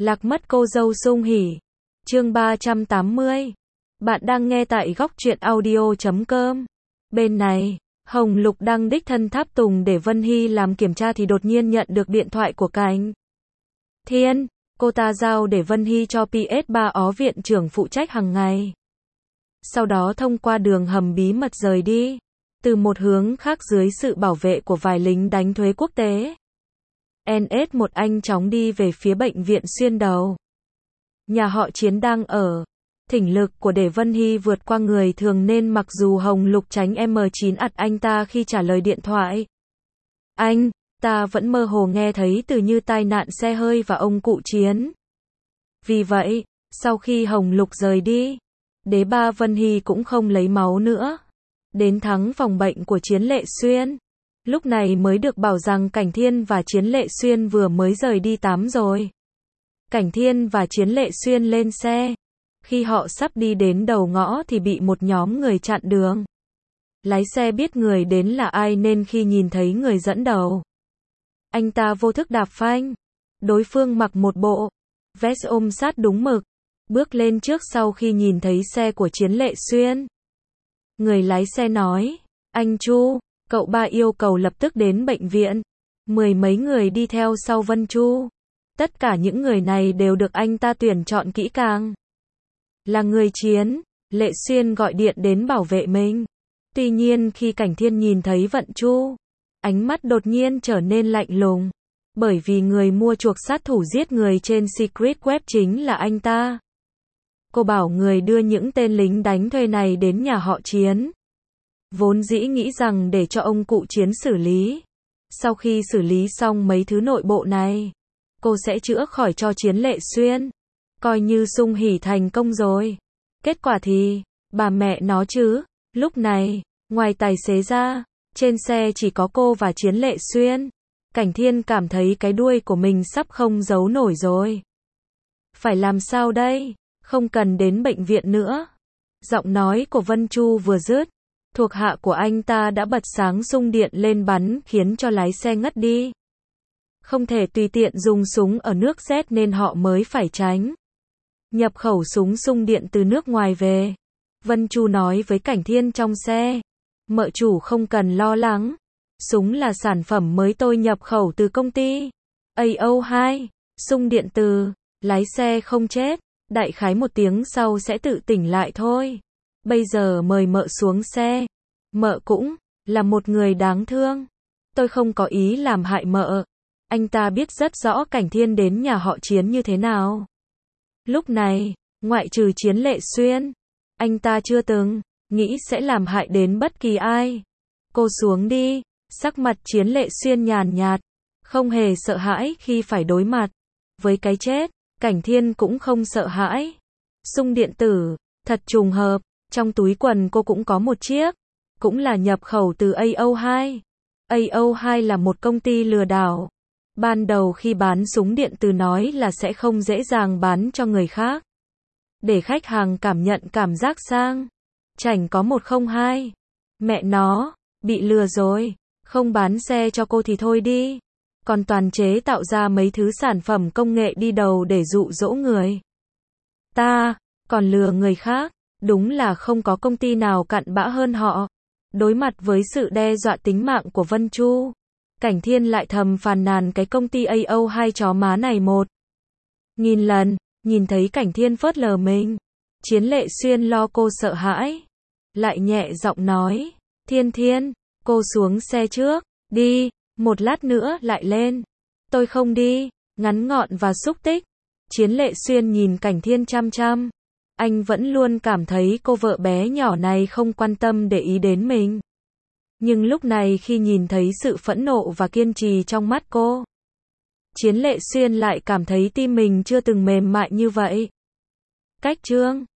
Lạc mất cô dâu Sung Hỉ. Chương 380. Bạn đang nghe tại góc truyện audio.com. Bên này, Hồng Lục đang đích thân tháp tùng để Vân Hy làm kiểm tra thì đột nhiên nhận được điện thoại của Cảnh Thiên. Cô ta giao để Vân Hy cho PS3 ó viện trưởng phụ trách hàng ngày. Sau đó thông qua đường hầm bí mật rời đi. Từ một hướng khác dưới sự bảo vệ của vài lính đánh thuê quốc tế. NS1 anh chóng đi về phía bệnh viện xuyên đầu. Nhà họ Chiến đang ở. Thỉnh lực của để Vân Hy vượt qua người thường nên mặc dù Hồng Lục tránh M9 ặt anh ta khi trả lời điện thoại. Anh ta vẫn mơ hồ nghe thấy từ như tai nạn xe hơi và ông cụ Chiến. Vì vậy, sau khi Hồng Lục rời đi, đế ba Vân Hy cũng không lấy máu nữa. Đến thắng phòng bệnh của Chiến Lệ Xuyên. Lúc này mới được bảo rằng Cảnh Thiên và Chiến Lệ Xuyên vừa mới rời đi tắm rồi. Cảnh Thiên và Chiến Lệ Xuyên lên xe. Khi họ sắp đi đến đầu ngõ thì bị một nhóm người chặn đường. Lái xe biết người đến là ai nên khi nhìn thấy người dẫn đầu, anh ta vô thức đạp phanh. Đối phương mặc một bộ vest ôm sát đúng mực, bước lên trước sau khi nhìn thấy xe của Chiến Lệ Xuyên. Người lái xe nói, anh Chu, cậu ba yêu cầu lập tức đến bệnh viện. Mười mấy người đi theo sau Vân Chu. Tất cả những người này đều được anh ta tuyển chọn kỹ càng. Là người Chiến Lệ Xuyên gọi điện đến bảo vệ mình. Tuy nhiên khi Cảnh Thiên nhìn thấy Vận Chu, ánh mắt đột nhiên trở nên lạnh lùng. Bởi vì người mua chuộc sát thủ giết người trên Secret Web chính là anh ta. Cô bảo người đưa những tên lính đánh thuê này đến nhà họ Chiến. Vốn dĩ nghĩ rằng để cho ông cụ Chiến xử lý. Sau khi xử lý xong mấy thứ nội bộ này, cô sẽ chữa khỏi cho Chiến Lệ Xuyên. Coi như Sung Hỉ thành công rồi. Kết quả thì, bà mẹ nó chứ. Lúc này, ngoài tài xế ra, trên xe chỉ có cô và Chiến Lệ Xuyên. Cảnh Thiên cảm thấy cái đuôi của mình sắp không giấu nổi rồi. Phải làm sao đây? Không cần đến bệnh viện nữa. Giọng nói của Vân Chu vừa dứt, thuộc hạ của anh ta đã bật sáng sung điện lên bắn khiến cho lái xe ngất đi. Không thể tùy tiện dùng súng ở nước Z nên họ mới phải tránh. Nhập khẩu súng sung điện từ nước ngoài về. Vân Chu nói với Cảnh Thiên trong xe. Mợ chủ không cần lo lắng. Súng là sản phẩm mới tôi nhập khẩu từ công ty AO2. Sung điện từ. Lái xe không chết. Đại khái một tiếng sau sẽ tự tỉnh lại thôi. Bây giờ mời mợ xuống xe. Mợ cũng là một người đáng thương. Tôi không có ý làm hại mợ. Anh ta biết rất rõ Cảnh Thiên đến nhà họ Chiến như thế nào. Lúc này, ngoại trừ Chiến Lệ Xuyên, anh ta chưa từng nghĩ sẽ làm hại đến bất kỳ ai. Cô xuống đi. Sắc mặt Chiến Lệ Xuyên nhàn nhạt, không hề sợ hãi khi phải đối mặt với cái chết. Cảnh Thiên cũng không sợ hãi. Sung điện tử, thật trùng hợp, trong túi quần cô cũng có một chiếc, cũng là nhập khẩu từ AO2. AO2 là một công ty lừa đảo. Ban đầu khi bán súng điện tử nói là sẽ không dễ dàng bán cho người khác, để khách hàng cảm nhận cảm giác sang chảnh có 102. Mẹ nó, bị lừa rồi. Không bán xe cho cô thì thôi đi, còn toàn chế tạo ra mấy thứ sản phẩm công nghệ đi đầu để dụ dỗ người ta, còn lừa người khác. Đúng là không có công ty nào cặn bã hơn họ. Đối mặt với sự đe dọa tính mạng của Vân Chu, Cảnh Thiên lại thầm phàn nàn cái công ty AO2 chó má này 1.000 lần. Nhìn thấy Cảnh Thiên phớt lờ mình, Chiến Lệ Xuyên lo cô sợ hãi, lại nhẹ giọng nói, Thiên, cô xuống xe trước, đi, một lát nữa lại lên. Tôi không đi. Ngắn gọn và xúc tích. Chiến Lệ Xuyên nhìn Cảnh Thiên chăm chăm. Anh vẫn luôn cảm thấy cô vợ bé nhỏ này không quan tâm để ý đến mình. Nhưng lúc này khi nhìn thấy sự phẫn nộ và kiên trì trong mắt cô, Chiến Lệ Xuyên lại cảm thấy tim mình chưa từng mềm mại như vậy. Cách chương